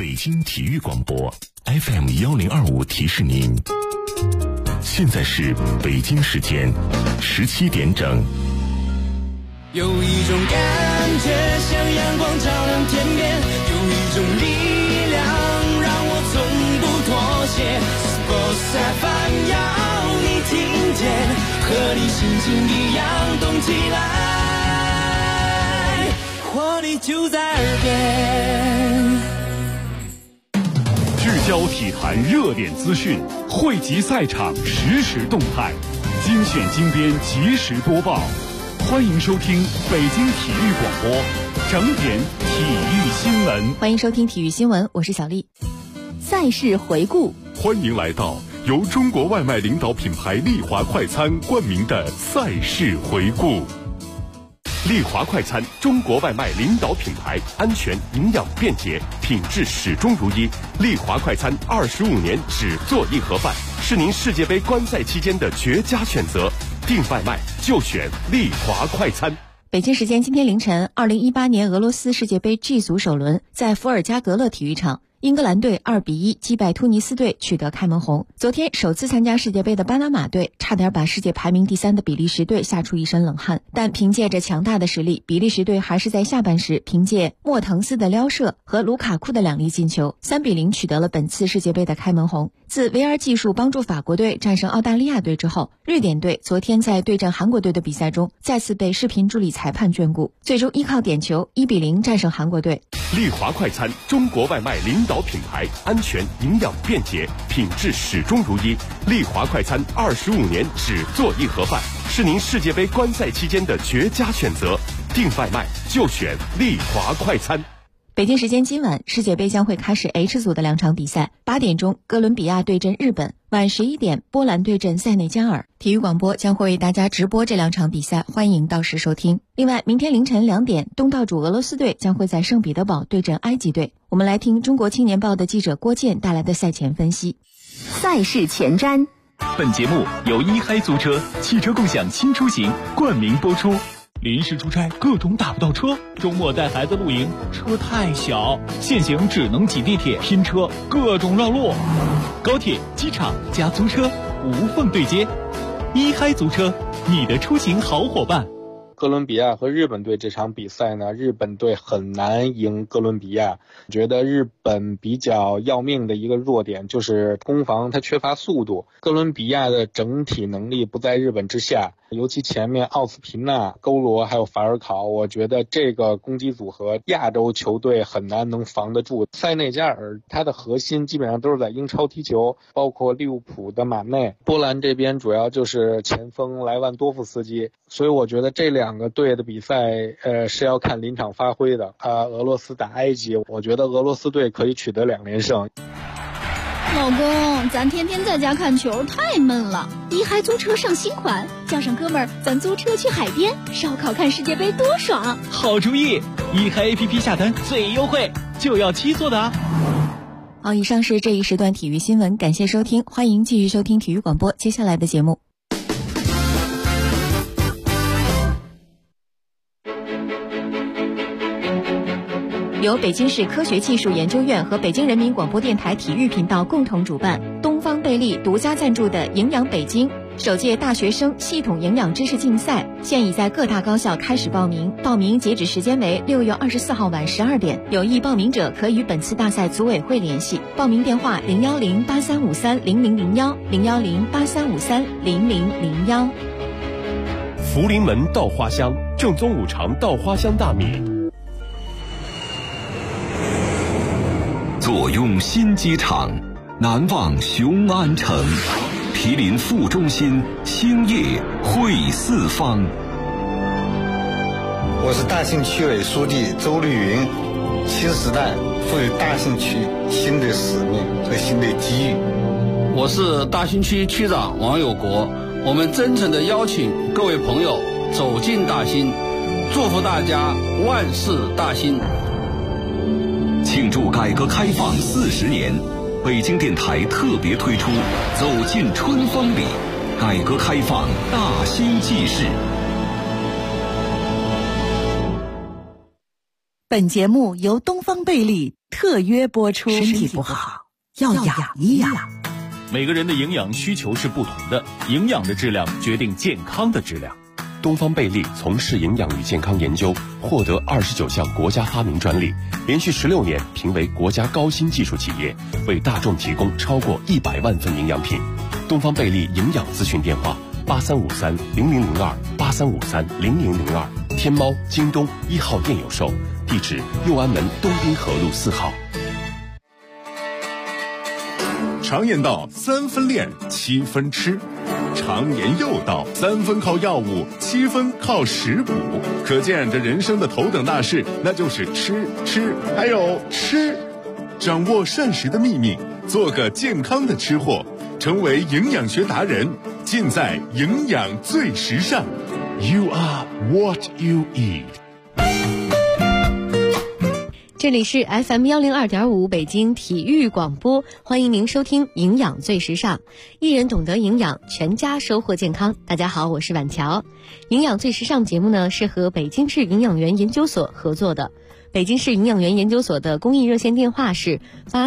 北京体育广播 FM1025提示您，现在是北京时间17点整。 有一种感觉像阳光照亮天边，有一种力量让我从不妥协。Sports FM 要你听见，和你心情一样动起来，活力就在耳边。 聚焦体坛热点资讯，汇集赛场实时动态，精选精编及时播报。欢迎收听北京体育广播整点体育新闻。 欢迎收听体育新闻，我是小丽。赛事回顾， 欢迎来到由中国外卖领导品牌丽华快餐冠名的赛事回顾。丽华快餐，中国外卖领导品牌，安全、营养、便捷，品质始终如一。丽华快餐25年只做一盒饭，是您世界杯观赛期间的绝佳选择。订外卖就选丽华快餐。 北京时间今天凌晨，2018年俄罗斯世界杯 G 组首轮在伏尔加格勒体育场，英格兰队2-1击败突尼斯队，取得开门红。昨天首次参加世界杯的巴拿马队差点把世界排名第3的比利时队吓出一身冷汗，但凭借着强大的实力，比利时队还是在下半时凭借莫腾斯的撩射和卢卡库的2粒进球，3-0取得了本次世界杯的开门红。自 VR 技术帮助法国队战胜澳大利亚队之后，瑞典队昨天在对阵韩国队的比赛中再次被视频助理裁判眷顾，最终依靠点球1-0战胜韩国队。 丽华快餐，中国外卖领导品牌，安全、营养、便捷，品质始终如一。丽华快餐25年只做一盒饭，是您世界杯观赛期间的绝佳选择。订外卖就选丽华快餐。 北京时间今晚，世界杯将会开始 H 组的2场比赛，8点钟哥伦比亚对阵日本，晚11点波兰对阵塞内加尔。体育广播将会为大家直播这2场比赛，欢迎到时收听。另外，明天凌晨2点，东道主俄罗斯队将会在圣彼得堡对阵埃及队。我们来听中国青年报的记者郭健带来的赛前分析。 赛事前瞻， 本节目由一嗨租车汽车共享新出行冠名播出。临时出差各种打不到车，周末带孩子露营车太小，现行只能挤地铁拼车，各种绕路。高铁、机场加租车无缝对接，一嗨租车，你的出行好伙伴。 哥伦比亚和日本队这场比赛呢，日本队很难赢哥伦比亚。觉得日本比较要命的一个弱点就是攻防它缺乏速度，哥伦比亚的整体能力不在日本之下，尤其前面奥斯皮纳、勾罗还有法尔考，我觉得这个攻击组合亚洲球队很难能防得住。塞内加尔他的核心基本上都是在英超踢球，包括利物浦的马内，波兰这边主要就是前锋莱万多夫斯基，所以我觉得这2个队的比赛是要看临场发挥的。俄罗斯打埃及，我觉得俄罗斯队可以取得2连胜。 老公，咱天天在家看球太闷了，一嗨租车上新款，叫上哥们儿，咱租车去海边烧烤看世界杯多爽。 好主意，一嗨 APP 下单最优惠，就要7座的啊。 好，以上是这一时段体育新闻，感谢收听，欢迎继续收听体育广播接下来的节目。由北京市科学技术研究院和北京人民广播电台体育频道共同主办，东方贝利独家赞助的营养北京首届大学生系统营养知识竞赛现已在各大高校开始报名，报名截止时间为6月24号晚12点，有意报名者可与本次大赛组委会联系，报名电话01083530001 01083530001。 福临门稻花香，正宗五常稻花香大米。 坐拥新机场，难忘雄安城，毗邻副中心，兴业汇四方。 我是大兴区委书记周绿云，新时代赋予大兴区新的使命和新的机遇。 我是大兴区区长王有国，我们真诚地邀请各位朋友走进大兴，祝福大家万事大兴。 庆祝改革开放40年，北京电台特别推出走进春风里，改革开放大兴纪事。 本节目由东方贝利特约播出。身体不好要养一养。 每个人的营养需求是不同的，营养的质量决定健康的质量。 东方贝利从事营养与健康研究，获得29项国家发明专利，连续16年评为国家高新技术企业，为大众提供超过100万份营养品。东方贝利营养咨询电话83530002，83530002，天猫、京东1号店有售，地址右安门东滨河路4号。 常言道3分练7分吃，常言又道3分靠药物7分靠食补，可见这人生的头等大事那就是吃还有吃。掌握膳食的秘密，做个健康的吃货，成为营养学达人，尽在营养最时尚。 You are what you eat。 这里是 FM 102.5北京体育广播，欢迎您收听营养最时尚，一人懂得营养，全家收获健康。大家好，我是婉乔。营养最时尚节目呢是和北京市营养员研究所合作的。北京市营养员研究所的公益热线电话是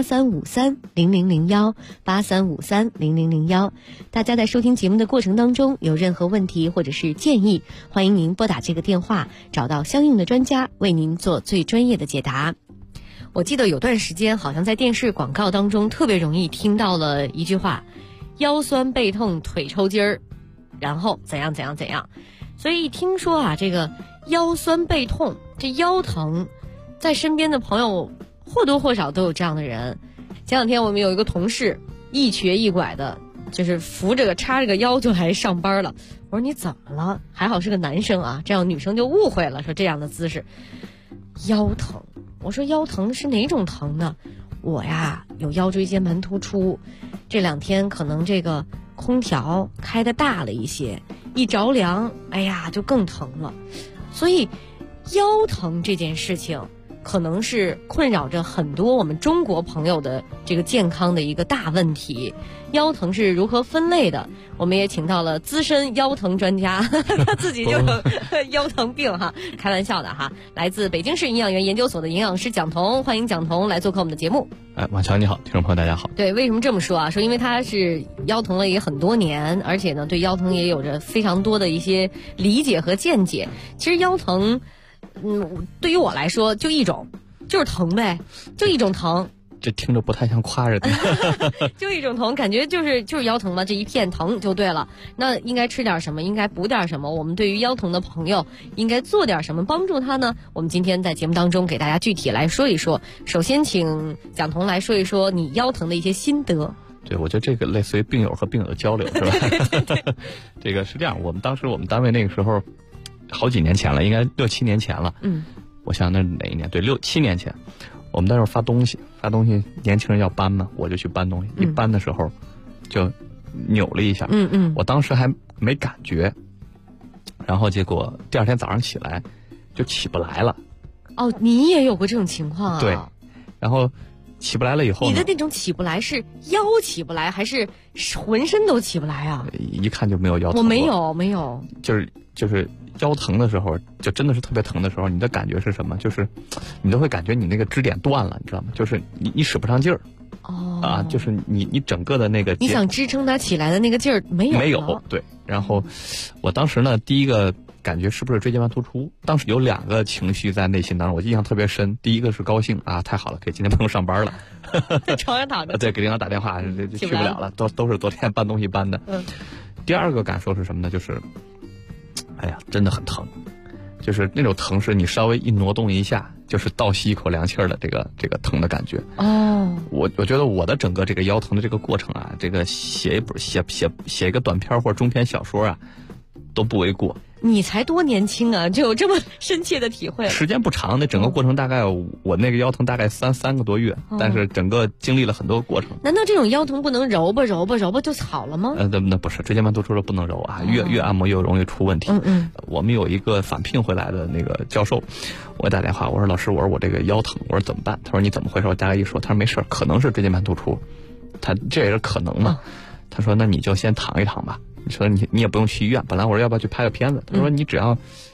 83530001，83530001。大家在收听节目的过程当中有任何问题或者是建议，欢迎您拨打这个电话，找到相应的专家为您做最专业的解答。我记得有段时间好像在电视广告当中特别容易听到了一句话，腰酸背痛腿抽筋儿，然后怎样怎样怎样。所以一听说啊这个腰酸背痛，这腰疼，在身边的朋友或多或少都有这样的人。前两天我们有一个同事一瘸一拐的，就是叉着个腰就来上班了。我说你怎么了？还好是个男生啊，这样女生就误会了，说这样的姿势腰疼。我说腰疼是哪种疼呢？我呀有腰椎间盘突出，这2天可能这个空调开的大了一些，一着凉哎呀就更疼了。所以腰疼这件事情可能是困扰着很多我们中国朋友的这个健康的一个大问题。腰疼是如何分类的？我们也请到了资深腰疼专家，他自己就有腰疼病哈，开玩笑的哈。来自北京市营养员研究所的营养师蒋彤，欢迎蒋彤来做客我们的节目。 婉乔你好，听众朋友大家好。 对，为什么这么说啊？说因为他是腰疼了也很多年，而且呢对腰疼也有着非常多的一些理解和见解。其实腰疼对于我来说就一种，就是疼呗，就一种疼。 这听着不太像夸人就一种疼，感觉就是腰疼嘛，这一片疼就对了。那应该吃点什么，应该补点什么，我们对于腰疼的朋友应该做点什么帮助他呢？我们今天在节目当中给大家具体来说一说。首先请蒋彤来说一说你腰疼的一些心得。 对，我觉得这个类似于病友和病友的交流是吧？对这个是这样，我们单位那个时候好几年前了，应该6、7年前了。我想那哪一年？对，6、7年前，我们那时候发东西，年轻人要搬嘛，我就去搬东西。一搬的时候就扭了一下，我当时还没感觉，然后结果第2天早上起来就起不来了。 哦，你也有过这种情况啊？ 对，然后起不来了以后， 你的那种起不来是腰起不来，还是浑身都起不来啊？ 一看就没有腰疼。 我没有， 就是腰疼的时候，就真的是特别疼的时候，你的感觉是什么？就是你都会感觉你那个支点断了，你知道吗？就是你使不上劲儿。就是你整个的那个， 你想支撑它起来的那个劲儿没有。 对。然后我当时呢，第一个感觉是不是椎间盘突出？当时有2个情绪在内心当中，我印象特别深。第一个是高兴啊，太好了，可以今天不用上班了， 在床上躺着。 对，给领导打电话，去不了了，都是昨天搬东西搬的。第2个感受是什么呢？就是，哎呀，真的很疼，就是那种疼是你稍微一挪动一下，就是倒吸一口凉气儿的这个疼的感觉。我觉得我的整个这个腰疼的这个过程啊，这个写一个短篇或者中篇小说啊，都不为过。 你才多年轻啊，就有这么深切的体会？ 时间不长，那整个过程大概我那个腰疼大概3个多月，但是整个经历了很多过程。 难道这种腰疼不能揉吧就好了吗？ 那不是，椎间盘突出了不能揉啊，越按摩越容易出问题。我们有一个返聘回来的那个教授，我给打电话，我说老师，我这个腰疼，我说怎么办？他说你怎么回事？我大概一说，他说没事，可能是椎间盘突出，这也是可能嘛。他说那你就先躺一躺吧。你说你也不用去医院，本来我说要不要去拍个片子，他说你只要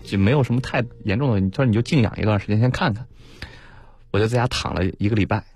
就没有什么太严重的，他说你就静养一段时间先看看。我就在家躺了1个礼拜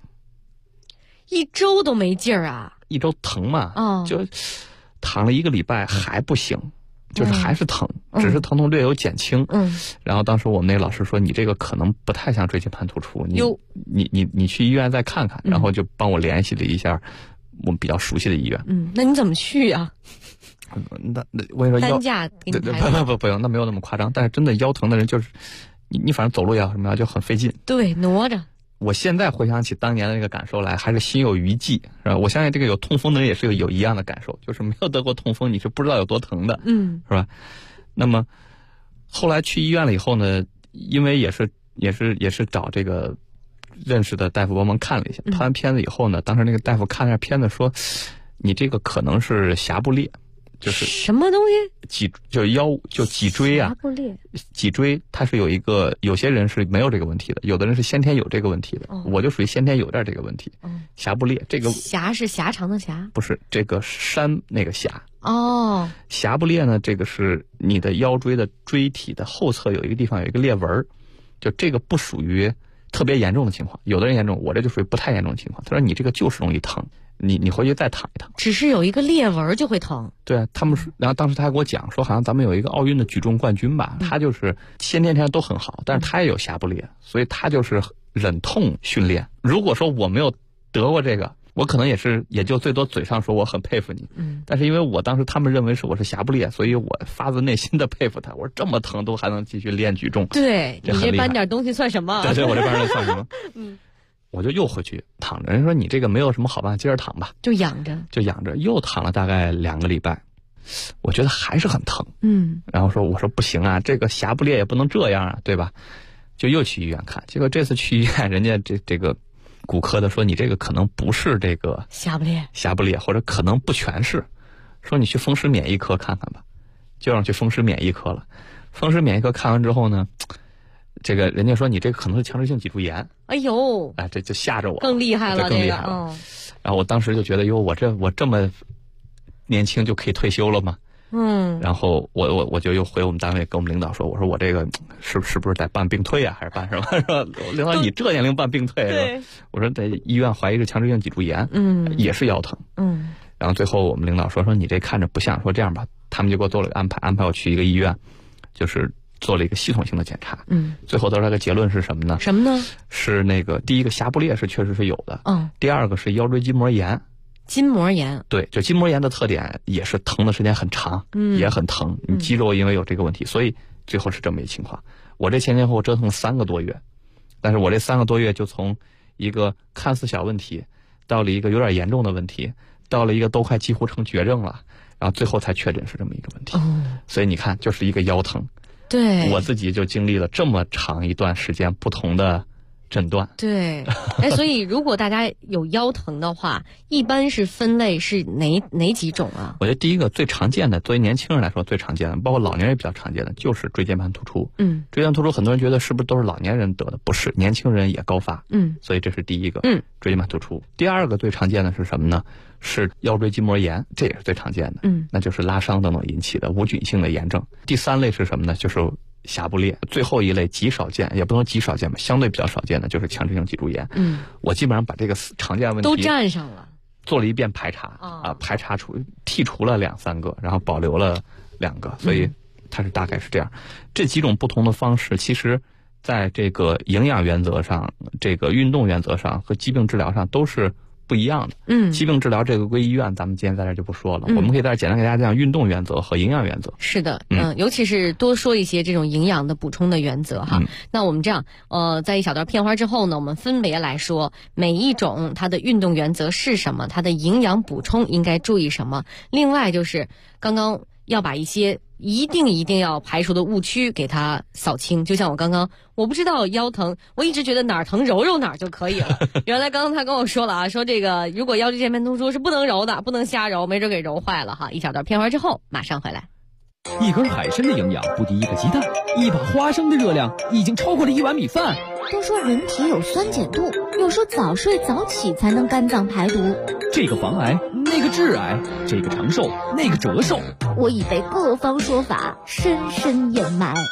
，1周都没劲儿啊 ！1周疼嘛，就躺了1个礼拜还不行，就是还是疼，只是疼痛略有减轻。然后当时我们那个老师说，你这个可能不太像椎间盘突出，你去医院再看看，然后就帮我联系了一下我们比较熟悉的医院。 那你怎么去啊？ 那我跟你说， 担架给你排不用，那没有那么夸张。但是真的腰疼的人就是你反正走路也好什么呀，就很费劲。 对，挪着。 我现在回想起当年的那个感受来，还是心有余悸，是吧？我相信这个有痛风的人也是有一样的感受，就是没有得过痛风，你是不知道有多疼的，是吧？那么后来去医院了以后呢，因为也是找这个认识的大夫帮忙看了一下，拍完片子以后呢，当时那个大夫看了片子说，你这个可能是峡部裂。就是什么东西？ 脊椎啊，脊椎它是有些人是没有这个问题的，有的人是先天有这个问题的，我就属于先天有点这个问题。峡部裂，这个峡是狭长的狭， 不是这个山那个峡。峡部裂呢，这个是你的腰椎的椎体的后侧有一个地方有一个裂纹，就这个不属于特别严重的情况，有的人严重，我这就属于不太严重的情况。他说你这个就是容易疼。你回去再躺一躺， 只是有一个裂纹就会疼。 对啊，他们说，然后当时他还给我讲说，好像咱们有一个奥运的举重冠军吧，他就是先天都很好，但是他也有峡部裂，所以他就是忍痛训练。如果说我没有得过这个，我可能也就最多嘴上说我很佩服你，但是因为我当时他们认为我是峡部裂，所以我发自内心的佩服他。我说这么疼都还能继续练举重， 对你这搬点东西算什么？ 对，我这搬点算什么？我就又回去躺着，人说你这个没有什么好办法，接着躺吧， 就养着， 又躺了大概2个礼拜，我觉得还是很疼，然后我说不行啊，这个峡部裂也不能这样啊，对吧？就又去医院看，结果这次去医院，人家这个骨科的说你这个可能不是这个峡部裂，或者可能不全是，说你去风湿免疫科看看吧，就让去风湿免疫科了。风湿免疫科看完之后呢，这个人家说你这个可能是强直性脊柱炎。 哎呦， 这就吓着我， 更厉害了， 更厉害了。然后我当时就觉得，我这么年轻就可以退休了吗？然后我就又回我们单位跟我们领导说，我说我这个是不是得办病退啊，还是办什么？说领导你这年龄办病退是吧？我说在医院怀疑是强直性脊柱炎，也是腰疼，然后最后我们领导说你这看着不像，说这样吧，他们就给我做了个安排我去一个医院，就是做了一个系统性的检查，最后得出来个结论是什么呢？ 什么呢？ 是那个第一个峡部裂是确实是有的，第二个是腰椎筋膜炎。 筋膜炎， 对，就筋膜炎的特点也是疼的时间很长，也很疼，你肌肉因为有这个问题，所以最后是这么一情况。我这前后折腾3个多月，但是我这3个多月就从一个看似小问题，到了一个有点严重的问题，到了一个都快几乎成绝症了，然后最后才确诊是这么一个问题。所以你看，就是一个腰疼。 对， 我自己就经历了这么长一段时间不同的诊断。 对，所以如果大家有腰疼的话，一般是分类是哪几种啊？ 我觉得第一个最常见的，作为年轻人来说最常见的，包括老年人也比较常见的，就是椎间盘突出。椎间盘突出很多人觉得是不是都是老年人得的？不是，年轻人也高发。所以这是第一个。椎间盘突出。第二个最常见的是什么呢？是腰椎筋膜炎，这也是最常见的。那就是拉伤等等引起的无菌性的炎症。第3类是什么呢？就是峡部裂。最后一类极少见，也不能极少见吧，相对比较少见的就是强直性脊柱炎。我基本上把这个常见问题都占上了， 做了一遍排查排查剔除了2-3个，然后保留了2个，所以它是大概是这样。这几种不同的方式，其实在这个营养原则上、这个运动原则上和疾病治疗上都是不一样的。疾病治疗这个归医院，咱们今天在这就不说了。我们可以在这简单给大家讲运动原则和营养原则。 是的，尤其是多说一些这种营养的补充的原则哈。那我们这样，在一小段片花之后呢，我们分别来说每一种它的运动原则是什么，它的营养补充应该注意什么。另外就是刚刚要把一些一定要排除的误区给它扫清。就像我刚刚，我不知道腰疼，我一直觉得哪儿疼揉揉哪儿就可以了。原来刚刚他跟我说了啊，说这个如果腰椎间盘突出是不能揉的，不能瞎揉，没准给揉坏了哈。一小段片花之后马上回来。 一根海参的营养不敌一个鸡蛋，一把花生的热量已经超过了1碗米饭。 都说人体有酸碱度，有说早睡早起才能肝脏排毒， 这个防癌，那个致癌，这个长寿，那个折寿。 我已被各方说法深深掩埋。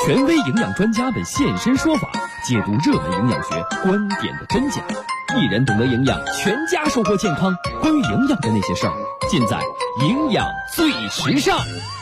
权威营养专家们现身说法，解读热门营养学观点的真假。一人懂得营养，全家收获健康。关于营养的那些事儿，尽在营养最时尚。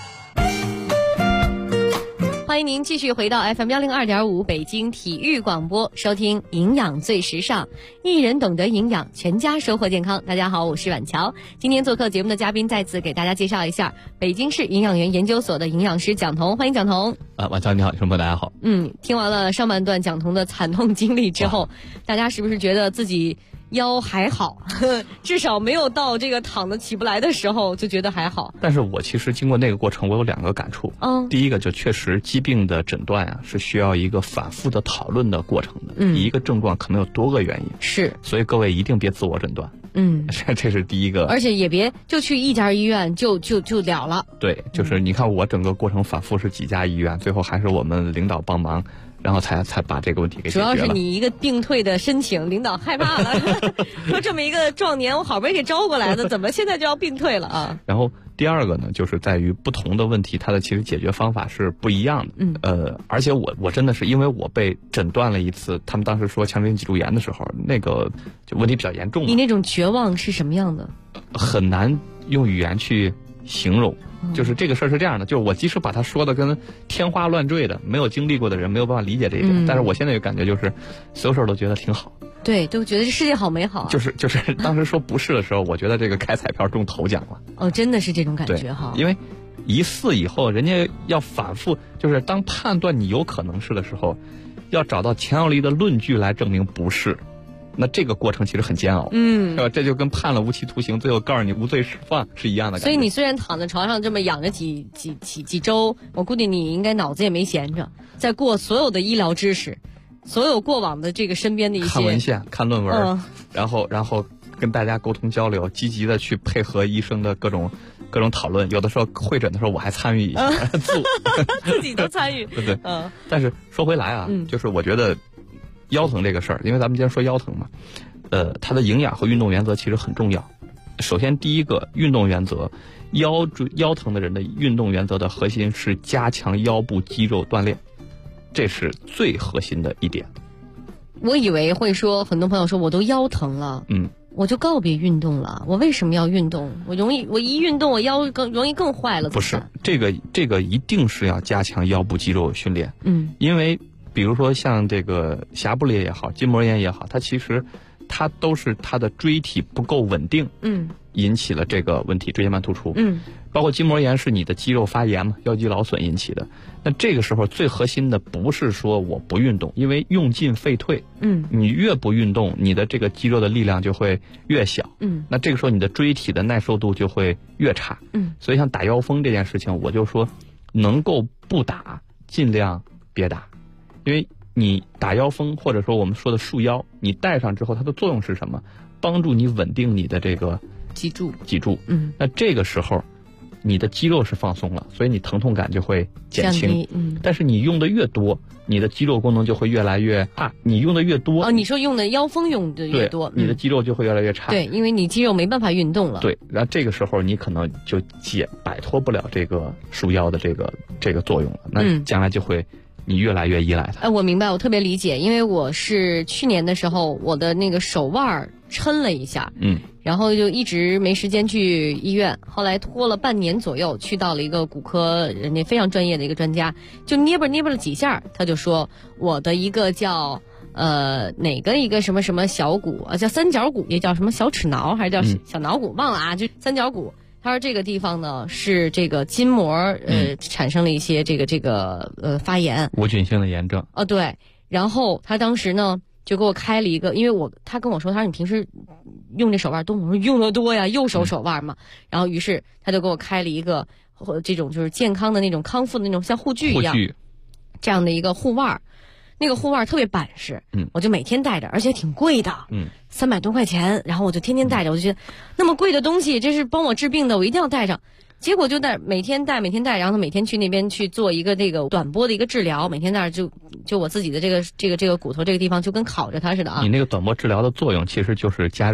欢迎您继续回到 FM102.5 北京体育广播，收听营养最时尚，一人懂得营养，全家收获健康。大家好，我是婉乔。今天做客节目的嘉宾再次给大家介绍一下北京市营养员研究所的营养师蒋彤，欢迎蒋彤。 婉乔你好，听众朋友大家好。 听完了上半段蒋彤的惨痛经历之后，大家是不是觉得自己腰还好，至少没有到这个躺得起不来的时候，就觉得还好？ 但是我其实经过那个过程，我有2个感触。第一个就确实疾病的诊断啊，是需要一个反复的讨论的过程的。一个症状可能有多个原因， 是， 所以各位一定别自我诊断。这是第一个， 而且也别就去一家医院就了了。 对，就是你看我整个过程反复是几家医院，最后还是我们领导帮忙，然后才把这个问题给解决了。 主要是你一个病退的申请，领导害怕了，说这么一个壮年我好不容易给招过来的，怎么现在就要病退了啊？ 然后第二个呢，就是在于不同的问题，它的其实解决方法是不一样的。而且我真的是因为我被诊断了一次，他们当时说强直性脊柱炎的时候，那个就问题比较严重。 你那种绝望是什么样的？ 很难用语言去形容。就是这个事儿是这样的，就是我即使把它说的跟天花乱坠的，没有经历过的人没有办法理解这一点，但是我现在有感觉就是所有事儿都觉得挺好。 对，都觉得这世界好美好。 就是当时说不是的时候，我觉得这个开彩票中头奖了。 哦，真的是这种感觉哈。 因为一次以后，人家要反复，就是当判断你有可能是的时候，要找到强有力的论据来证明不是。那这个过程其实很煎熬，是吧？这就跟判了无期徒刑，最后告诉你无罪释放是一样的感觉。 所以你虽然躺在床上这么养着几周，我估计你应该脑子也没闲着，在过所有的医疗知识，所有过往的这个身边的一些看文献、看论文，然后跟大家沟通交流，积极的去配合医生的各种讨论。有的时候会诊的时候我还参与一下， 自己都参与， 对。但是说回来啊，就是我觉得腰疼这个事儿，因为咱们今天说腰疼嘛，它的营养和运动原则其实很重要。首先第一个运动原则，腰疼的人的运动原则的核心是加强腰部肌肉锻炼，这是最核心的一点。 我以为会说，很多朋友说我都腰疼了，我就告别运动了，我为什么要运动？我一运动我腰容易更坏了。 不是，这个一定是要加强腰部肌肉训练，因为比如说像这个匣部裂也好，筋膜炎也好，它其实它都是它的椎体不够稳定，引起了这个问题，椎间盘突出，包括筋膜炎是你的肌肉发炎嘛，腰肌劳损引起的。那这个时候最核心的不是说我不运动，因为用进废退，你越不运动，你的这个肌肉的力量就会越小，那这个时候你的椎体的耐受度就会越差，所以像打腰风这件事情，我就说能够不打尽量别打。因为你打腰风或者说我们说的束腰，你戴上之后它的作用是什么？帮助你稳定你的这个脊柱。 那这个时候你的肌肉是放松了，所以你疼痛感就会减轻。但是你用的越多，你的肌肉功能就会越来越差。你用的越多， 你说用的腰风用的越多， 你的肌肉就会越来越差。 对，因为你肌肉没办法运动了。 对，然后这个时候你可能就摆脱不了这个束腰的这个作用了。那将来就会你越来越依赖它。 我明白，我特别理解，因为我是去年的时候，我的那个手腕抻了一下，然后就一直没时间去医院，后来拖了半年左右，去到了一个骨科，人家非常专业的一个专家，就捏吧了几下，他就说我的一个叫哪个一个什么什么小骨叫三角骨，也叫什么小齿挠还是叫小脑骨，忘了啊，就三角骨。他说这个地方呢是这个筋膜产生了一些这个发炎， 无菌性的炎症。 对，然后他当时呢就给我开了一个，因为他跟我说，他说你平时用这手腕多吗？我说用的多呀，右手手腕嘛。然后于是他就给我开了一个这种就是健康的那种康复的那种像护具一样这样的一个护腕。那个护腕特别板实，我就每天戴着，而且挺贵的，300多块钱，然后我就天天戴着，我就觉得那么贵的东西，这是帮我治病的，我一定要戴上。结果就每天戴，然后每天去那边去做一个这个短波的一个治疗，每天在那就我自己的这个骨头这个地方就跟烤着它似的啊。 你那个短波治疗的作用其实就是加热，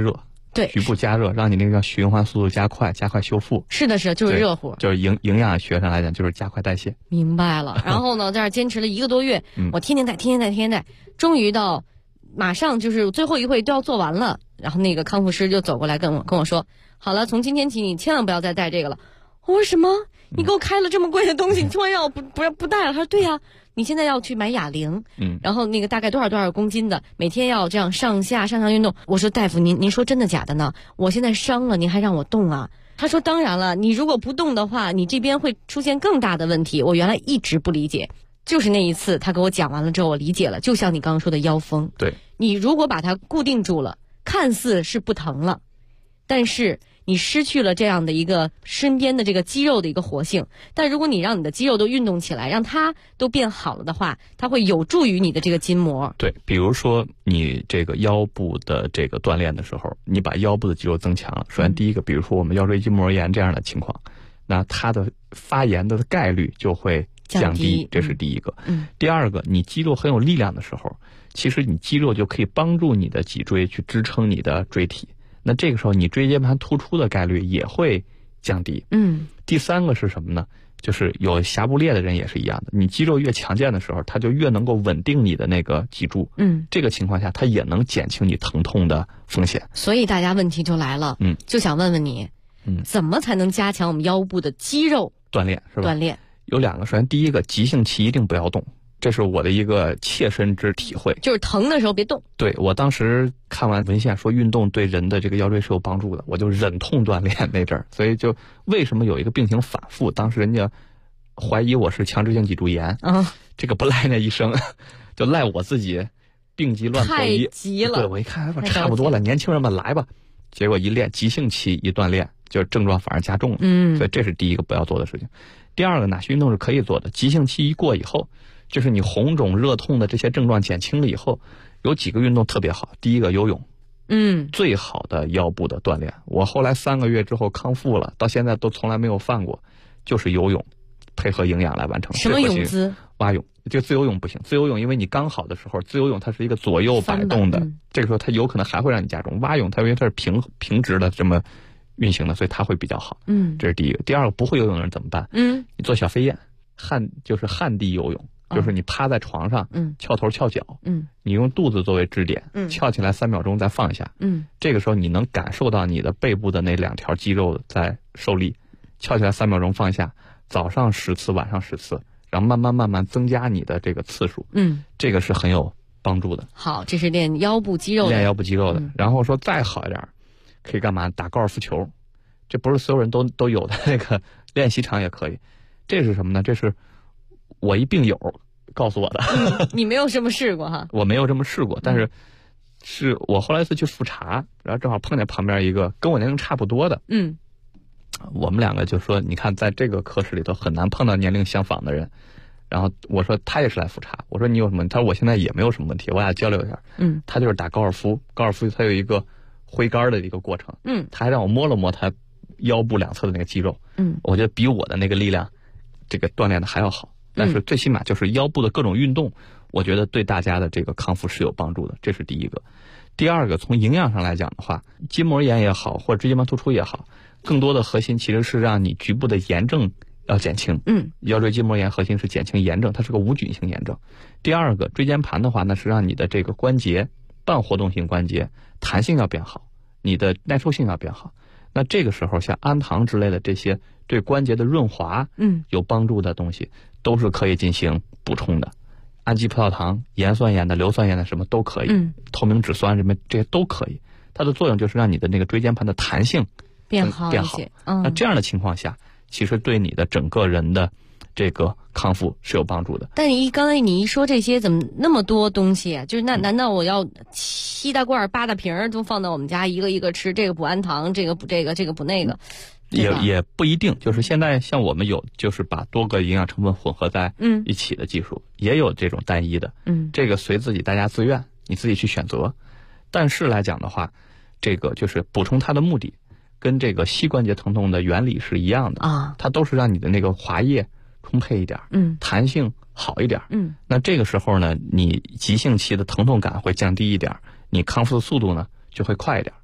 对， 局部加热，让你那个循环速度加快修复。 是的，就是热乎， 就是营养学上来讲，就是加快代谢。 明白了。然后呢，在这坚持了1个多月，我天天带，终于到马上就是最后一会都要做完了，然后那个康复师就走过来跟我说，好了，从今天起你千万不要再带这个了。我说什么？你给我开了这么贵的东西，你突然要我不带了？他说对呀，你现在要去买哑铃，然后那个大概多少公斤的，每天要这样上下运动。我说大夫，您说真的假的呢？我现在伤了，您还让我动啊？他说当然了，你如果不动的话，你这边会出现更大的问题。我原来一直不理解，就是那一次他给我讲完了之后，我理解了。就像你刚刚说的腰封， 对，你如果把它固定住了，看似是不疼了，但是你失去了这样的一个身边的这个肌肉的一个活性。但如果你让你的肌肉都运动起来，让它都变好了的话，它会有助于你的这个筋膜。 对，比如说你这个腰部的这个锻炼的时候，你把腰部的肌肉增强了。首先第一个，比如说我们腰椎筋膜炎这样的情况，那它的发炎的概率就会降低，这是第一个。第二个，你肌肉很有力量的时候，其实你肌肉就可以帮助你的脊椎去支撑你的椎体。那这个时候你椎间盘突出的概率也会降低。第三个是什么呢？就是有辖部裂的人也是一样的，你肌肉越强健的时候，它就越能够稳定你的那个脊柱。这个情况下它也能减轻你疼痛的风险。 所以大家问题就来了，就想问问你，怎么才能加强我们腰部的肌肉锻炼，是吧？ 锻炼有2个，首先第一个，急性期一定不要动。这是我的一个切身之体会， 就是疼的时候别动。 对，我当时看完文献说运动对人的这个腰椎是有帮助的，我就忍痛锻炼那阵儿。所以就为什么有一个病情反复，当时人家怀疑我是强直性脊柱炎，这个不赖那医生，就赖我自己病急乱投医。 太急了。 对，我一看差不多了，年轻人们来吧。结果一练，急性期一锻炼，就是症状反而加重了。所以这是第一个不要做的事情。第二个，哪些运动是可以做的？急性期一过以后，就是你红肿热痛的这些症状减轻了以后，有几个运动特别好。第一个，游泳，最好的腰部的锻炼。我后来3个月之后康复了，到现在都从来没有犯过，就是游泳，配合营养来完成。 什么泳姿？ 蛙泳。就自由泳不行，自由泳因为你刚好的时候，自由泳它是一个左右摆动的，这个时候它有可能还会让你加重。蛙泳它因为它是平直的这么运行的，所以它会比较好。这是第一个。第二个，不会游泳的人怎么办？你做小飞燕，就是旱地游泳。就是你趴在床上，翘头翘脚，你用肚子作为支点，翘起来3秒钟再放下，这个时候你能感受到你的背部的那2条肌肉在受力，翘起来3秒钟放下，早上10次，晚上10次，然后慢慢增加你的这个次数，这个是很有帮助的。 好，这是练腰部肌肉的。 练腰部肌肉的，然后说再好一点，可以干嘛？打高尔夫球，这不是所有人都有的那个练习场也可以。这是什么呢？这是我一病友告诉我的。 你没有这么试过哈？ 我没有这么试过，但是我后来一次去复查，然后正好碰见旁边一个跟我年龄差不多的，我们2个就说，你看在这个科室里头很难碰到年龄相仿的人。然后我说他也是来复查，我说你有什么？他说我现在也没有什么问题，我俩交流一下。他就是打高尔夫他有一个挥杆的一个过程，他还让我摸了摸他腰部2侧的那个肌肉，我觉得比我的那个力量这个锻炼的还要好。但是最起码就是腰部的各种运动，我觉得对大家的这个康复是有帮助的，这是第一个。第二个，从营养上来讲的话，筋膜炎也好，或者椎间盘突出也好，更多的核心其实是让你局部的炎症要减轻。腰椎筋膜炎核心是减轻炎症，它是个无菌性炎症。第二个，椎间盘的话呢，是让你的这个关节半活动性关节弹性要变好，你的耐受性要变好。那这个时候像氨糖之类的这些对关节的润滑有帮助的东西，都是可以进行补充的。氨基葡萄糖、盐酸盐的、硫酸盐的什么都可以，透明质酸什么这些都可以。它的作用就是让你的那个椎间盘的弹性变好一些。 那这样的情况下，其实对你的整个人的这个康复是有帮助的。 但刚才你一说这些，怎么那么多东西啊？就是难道我要7大罐8大瓶都放到我们家一个一个吃？这个补氨糖，这个补这个，这个补那个。 也不一定，就是现在像我们有就是把多个营养成分混合在一起的技术，也有这种单一的，这个随大家自愿，你自己去选择。但是来讲的话，这个就是补充它的目的，跟这个膝关节疼痛的原理是一样的啊，它都是让你的那个滑液充沛一点，弹性好一点，那这个时候呢，你急性期的疼痛感会降低一点，你康复的速度呢就会快一点。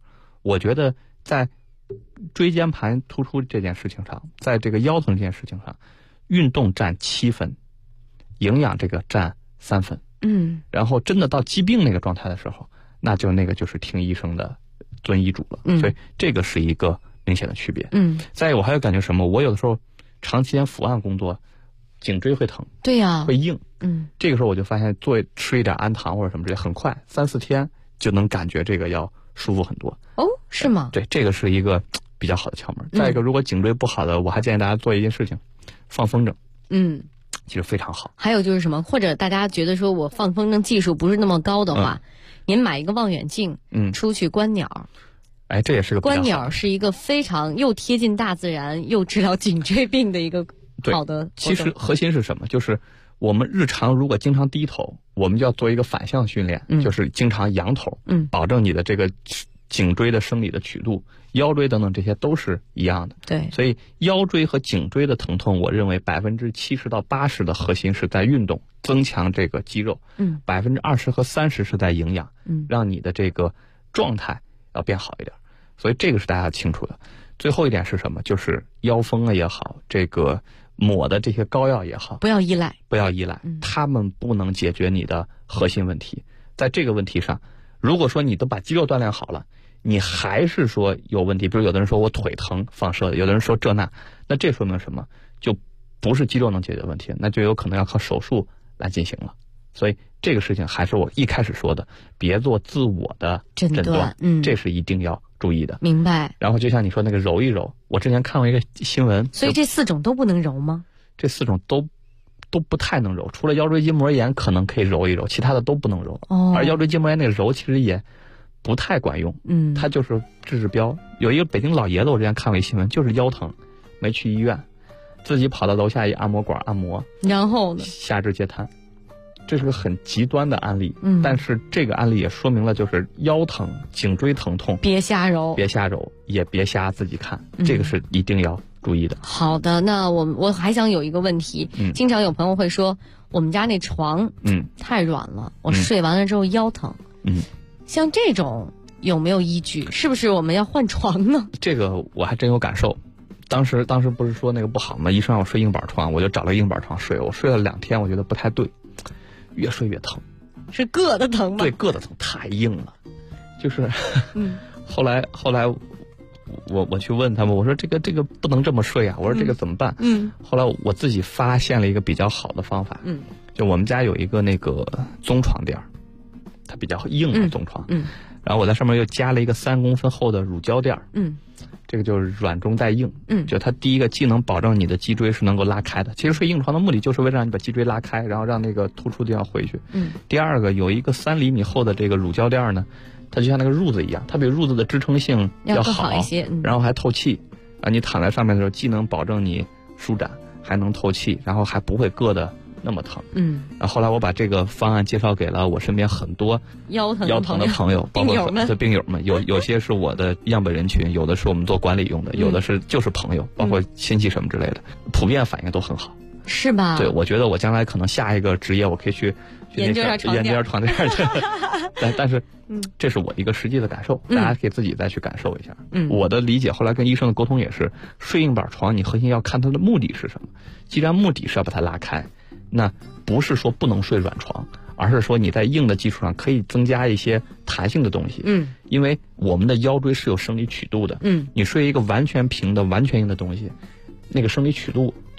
我觉得在椎间盘突出这件事情上，在这个腰疼这件事情上，运动占7分，营养这个占3分。然后真的到疾病那个状态的时候，那就是听医生的，遵医嘱了。所以这个是一个明显的区别。再有我还有感觉什么？我有的时候长期间伏案工作，颈椎会疼， 对呀， 会硬。这个时候我就发现吃一点氨糖或者什么之类，很快3-4天就能感觉这个要舒服很多。 哦，是吗？ 对，这个是一个比较好的窍门。再一个，如果颈椎不好的，我还建议大家做一件事情，放风筝。其实非常好。 还有就是什么？或者大家觉得说我放风筝技术不是那么高的话，您买一个望远镜，出去观鸟。 哎，这也是个比较好的。 观鸟是一个非常又贴近大自然又治疗颈椎病的一个好的活动。 其实核心是什么？就是我们日常如果经常低头，我们就要做一个反向训练，就是经常仰头，保证你的这个颈椎的生理的曲度，腰椎等等这些都是一样的。 对， 所以腰椎和颈椎的疼痛，我认为70%到80%的核心是在运动，增强这个肌肉，20%和30%是在营养，让你的这个状态要变好一点。所以这个是大家清楚的。最后一点是什么？就是腰风也好，这个抹的这些膏药也好， 不要依赖， 他们不能解决你的核心问题。在这个问题上，如果说你都把肌肉锻炼好了，你还是说有问题，比如有的人说我腿疼放射的，有的人说这那这说明什么？就不是肌肉能解决问题，那就有可能要靠手术来进行了。所以这个事情还是我一开始说的，别做自我的诊断，这是一定要注意的。 明白。 然后就像你说那个揉一揉，我之前看过一个新闻， 所以这4种都不能揉吗？ 这4种都不太能揉，除了腰椎筋膜炎可能可以揉一揉，其他的都不能揉。而腰椎筋膜炎那个揉其实也不太管用，它就是治标。有一个北京老爷子，我之前看过一新闻，就是腰疼，没去医院，自己跑到楼下一按摩馆按摩， 然后呢， 下肢截瘫。这是个很极端的案例，但是这个案例也说明了，就是腰疼、颈椎疼痛， 别瞎揉， 也别瞎自己看，这个是一定要注意的。 好的，那我还想有一个问题，经常有朋友会说，我们家那床太软了，我睡完了之后腰疼，像这种有没有依据？是不是我们要换床呢？ 这个我还真有感受。当时不是说那个不好吗？医生让我睡硬板床，我就找了个硬板床睡，我睡了2天，我觉得不太对。越睡越疼， 是硌的疼吗？ 对，硌的疼，太硬了，就是，后来我去问他们，我说这个不能这么睡啊，我说这个怎么办？后来我自己发现了一个比较好的方法，就我们家有一个那个棕床垫，它比较硬的棕床，然后我在上面又加了一个3公分厚的乳胶垫，这个就是软中带硬，就它第一个既能保证你的脊椎是能够拉开的，其实睡硬床的目的就是为了让你把脊椎拉开，然后让那个突出地方回去。第二个有一个3厘米厚的这个乳胶垫呢，它就像那个褥子一样，它比褥子的支撑性要好一些， 然后还透气，啊，你躺在上面的时候既能保证你舒展，还能透气，然后还不会硌得那么疼。然后后来我把这个方案介绍给了我身边很多腰疼的朋友，包括病友们，有些是我的样本人群，有的是我们做管理用的，有的是就是朋友，包括亲戚什么之类的，普遍反应都很好。 是吧？ 对，我觉得我将来可能下一个职业我可以去研究下床垫去。但是这是我一个实际的感受，大家可以自己再去感受一下。我的理解后来跟医生的沟通也是，睡硬板床你核心要看它的目的是什么。既然目的是要把它拉开，那不是说不能睡软床，而是说你在硬的基础上可以增加一些弹性的东西。因为我们的腰椎是有生理曲度的。你睡一个完全平的完全硬的东西，那个生理曲度